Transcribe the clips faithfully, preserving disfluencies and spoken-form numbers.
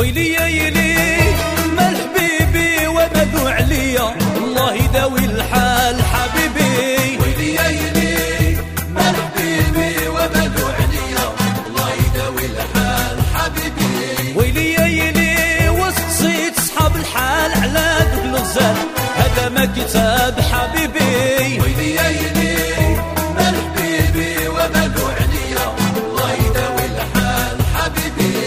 ويلي يا يلي مال حبيبي ومدو عليا الله يداوي الحال حبيبي. ويلي يا يلي مال حبيبي ومدو عليا الله يداوي الحال حبيبي. ويلي يا يلي وصيت صحاب الحال على ذوك الغزال هذا ما كتاب حبيبي. ويلي يا يلي مال حبيبي ومدو عليا الله يداوي الحال حبيبي.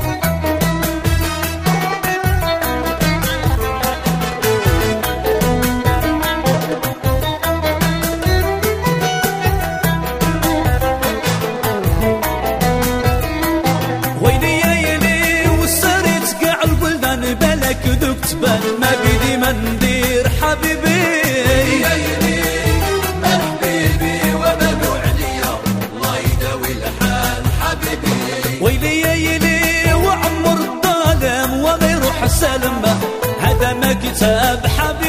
دوك تبان ما بيدي ما ندير حبيبي. يا يلي مال حبيبي ومدو عليا الله يداوي الحال حبيبي. ويلي يا يلي وعمر الظالم وما يروح السلم هذا ما كتاب حبيبي.